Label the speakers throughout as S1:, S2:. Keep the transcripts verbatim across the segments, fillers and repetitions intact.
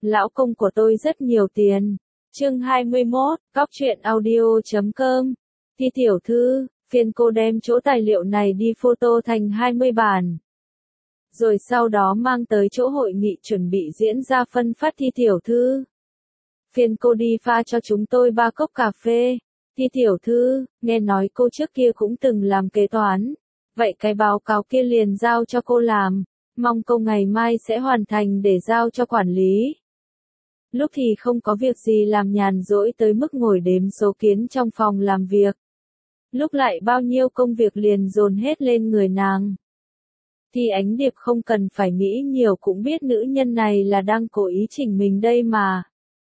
S1: Lão công của tôi rất nhiều tiền. Chương hai mươi mốt, Cóc truyện audio chấm com. Thi tiểu thư, phiền cô đem chỗ tài liệu này đi photo thành hai mươi bản. Rồi sau đó mang tới chỗ hội nghị chuẩn bị diễn ra phân phát thi tiểu thư. Phiền cô đi pha cho chúng tôi ba cốc cà phê. Thi tiểu thư, nghe nói cô trước kia cũng từng làm kế toán. Vậy cái báo cáo kia liền giao cho cô làm. Mong cô ngày mai sẽ hoàn thành để giao cho quản lý. Lúc thì không có việc gì làm nhàn rỗi tới mức ngồi đếm số kiến trong phòng làm việc. Lúc lại bao nhiêu công việc liền dồn hết lên người nàng. Thì Ánh Điệp không cần phải nghĩ nhiều cũng biết nữ nhân này là đang cố ý chỉnh mình đây mà.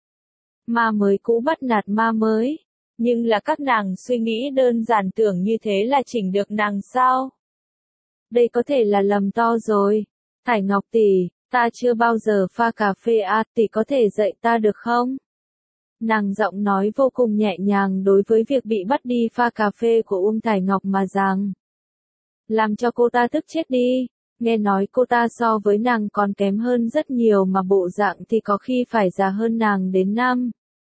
S1: Ma mới cũ bắt nạt ma mới. Nhưng là các nàng suy nghĩ đơn giản tưởng như thế là chỉnh được nàng sao? Đây có thể là lầm to rồi. Thải Ngọc tỷ, ta chưa bao giờ pha cà phê à, tỷ có thể dạy ta được không? Nàng giọng nói vô cùng nhẹ nhàng đối với việc bị bắt đi pha cà phê của Uông Thải Ngọc mà rằng. Làm cho cô ta tức chết đi, nghe nói cô ta so với nàng còn kém hơn rất nhiều mà bộ dạng thì có khi phải già hơn nàng đến năm.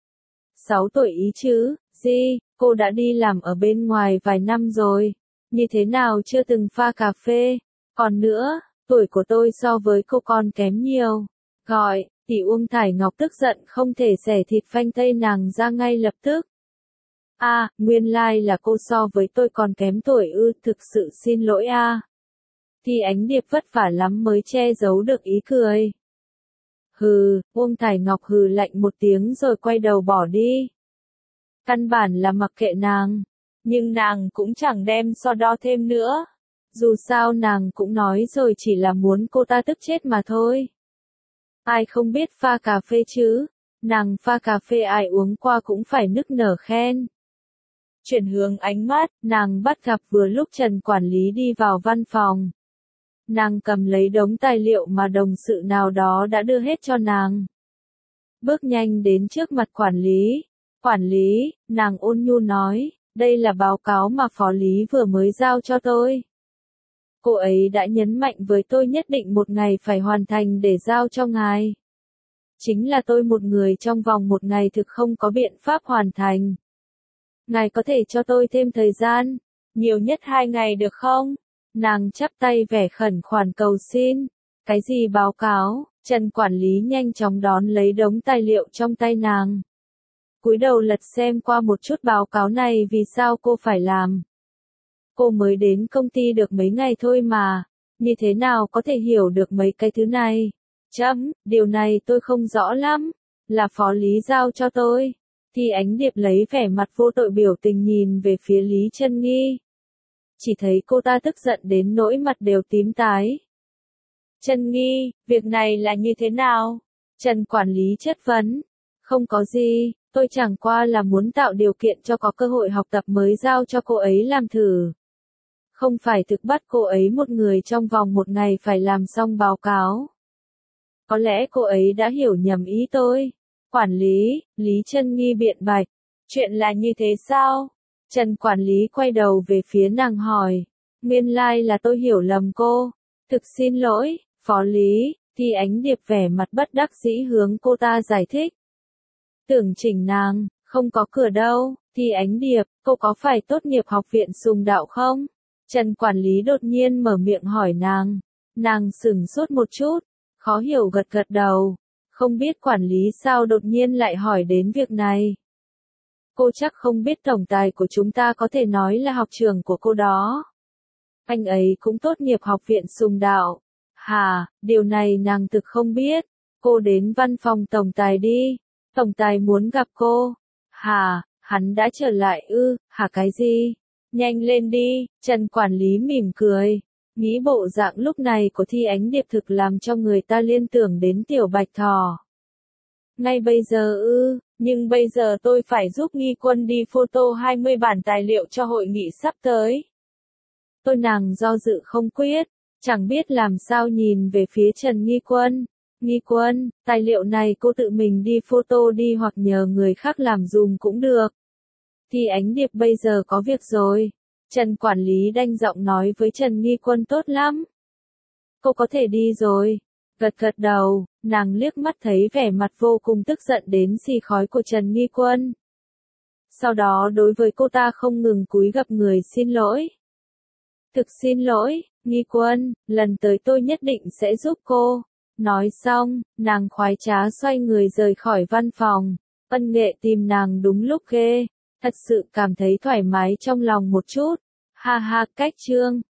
S1: Sáu tuổi ý chứ, gì, cô đã đi làm ở bên ngoài vài năm rồi, như thế nào chưa từng pha cà phê, còn nữa. Tuổi của tôi so với cô còn kém nhiều. Gọi, tỷ Uông Thải Ngọc tức giận không thể xẻ thịt phanh tay nàng ra ngay lập tức. A, à, nguyên lai like là cô so với tôi còn kém tuổi ư, thực sự xin lỗi a. À. Thì Ánh Điệp vất vả lắm mới che giấu được ý cười. Hừ, Uông Thải Ngọc hừ lạnh một tiếng rồi quay đầu bỏ đi. Căn bản là mặc kệ nàng, nhưng nàng cũng chẳng đem so đo thêm nữa. Dù sao nàng cũng nói rồi chỉ là muốn cô ta tức chết mà thôi. Ai không biết pha cà phê chứ, nàng pha cà phê ai uống qua cũng phải nức nở khen. Chuyển hướng ánh mắt, nàng bắt gặp vừa lúc Trần quản lý đi vào văn phòng. Nàng cầm lấy đống tài liệu mà đồng sự nào đó đã đưa hết cho nàng. Bước nhanh đến trước mặt quản lý. Quản lý, nàng ôn nhu nói, đây là báo cáo mà phó lý vừa mới giao cho tôi. Cô ấy đã nhấn mạnh với tôi nhất định một ngày phải hoàn thành để giao cho ngài. Chính là tôi một người trong vòng một ngày thực không có biện pháp hoàn thành. Ngài có thể cho tôi thêm thời gian, nhiều nhất hai ngày được không? Nàng chắp tay vẻ khẩn khoản cầu xin. Cái gì báo cáo? Trần quản lý nhanh chóng đón lấy đống tài liệu trong tay nàng. Cúi đầu lật xem qua một chút báo cáo này vì sao cô phải làm. Cô mới đến công ty được mấy ngày thôi mà, như thế nào có thể hiểu được mấy cái thứ này? Chấm, điều này tôi không rõ lắm, là phó lý giao cho tôi. Thì Ánh Điệp lấy vẻ mặt vô tội biểu tình nhìn về phía Lý Chân Nghi. Chỉ thấy cô ta tức giận đến nỗi mặt đều tím tái. Chân Nghi, việc này là như thế nào? Trần quản lý chất vấn. Không có gì, tôi chẳng qua là muốn tạo điều kiện cho có cơ hội học tập mới giao cho cô ấy làm thử. Không phải thực bắt cô ấy một người trong vòng một ngày phải làm xong báo cáo. Có lẽ cô ấy đã hiểu nhầm ý tôi. Quản lý, Lý Chân Nghi biện bạch. Chuyện là như thế sao? Trần quản lý quay đầu về phía nàng hỏi. Nguyên lai like là tôi hiểu lầm cô. Thực xin lỗi, phó lý, thì Ánh Điệp vẻ mặt bất đắc dĩ hướng cô ta giải thích. Tưởng chỉnh nàng, không có cửa đâu, thì Ánh Điệp, cô có phải tốt nghiệp học viện Sùng Đạo không? Trần quản lý đột nhiên mở miệng hỏi nàng. Nàng sửng sốt một chút, khó hiểu gật gật đầu. Không biết quản lý sao đột nhiên lại hỏi đến việc này. Cô chắc không biết tổng tài của chúng ta có thể nói là học trưởng của cô đó. Anh ấy cũng tốt nghiệp học viện Sùng Đạo. Hà, điều này nàng thực không biết. Cô đến văn phòng tổng tài đi. Tổng tài muốn gặp cô. Hà, hắn đã trở lại ư, hả cái gì? Nhanh lên đi, Trần quản lý mỉm cười. Nghĩ bộ dạng lúc này của Thi Ánh Điệp thực làm cho người ta liên tưởng đến Tiểu Bạch Thỏ. Ngay bây giờ ư, nhưng bây giờ tôi phải giúp Nghi Quân đi photo hai mươi bản tài liệu cho hội nghị sắp tới. Tôi nàng do dự không quyết, chẳng biết làm sao nhìn về phía Trần Nghi Quân. Nghi Quân, tài liệu này cô tự mình đi photo đi hoặc nhờ người khác làm dùm cũng được. Thì Ánh Điệp bây giờ có việc rồi. Trần quản lý đanh giọng nói với Trần Nghi Quân tốt lắm. Cô có thể đi rồi. Gật gật đầu, nàng liếc mắt thấy vẻ mặt vô cùng tức giận đến xì khói của Trần Nghi Quân. Sau đó đối với cô ta không ngừng cúi gập người xin lỗi. Thực xin lỗi, Nghi Quân, lần tới tôi nhất định sẽ giúp cô. Nói xong, nàng khoái trá xoay người rời khỏi văn phòng. Ân Nghệ tìm nàng đúng lúc ghê, thật sự cảm thấy thoải mái trong lòng một chút. Ha ha, cách chương.